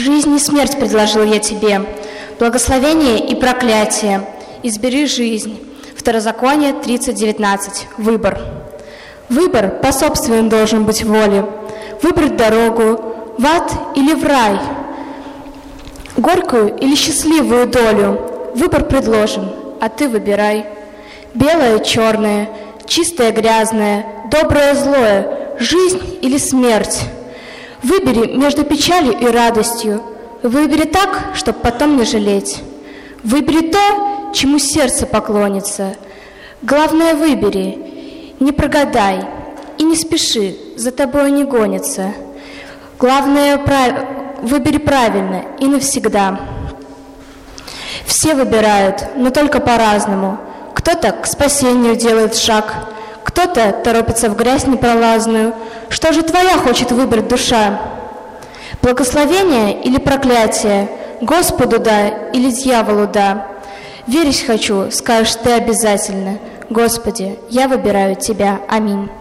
Жизнь и смерть предложил я тебе, благословение и проклятие. Избери жизнь. Второзаконие 30:19. Выбор. Выбор по собственной должен быть воле. Выбрать дорогу в ад или в рай, горькую или счастливую долю. Выбор предложен, а ты выбирай. Белое, черное, чистое, грязное, доброе, злое, жизнь или смерть. Выбери между печалью и радостью. Выбери так, чтоб потом не жалеть. Выбери то, чему сердце поклонится. Главное, выбери, не прогадай и не спеши, за тобой не гонится. Главное, выбери правильно и навсегда. Все выбирают, но только по-разному. Кто-то к спасению делает шаг, кто-то торопится в грязь непролазную. Что же твоя хочет выбрать душа? Благословение или проклятие? Господу да или дьяволу да? Верить хочу, скажешь ты обязательно. Господи, я выбираю Тебя. Аминь.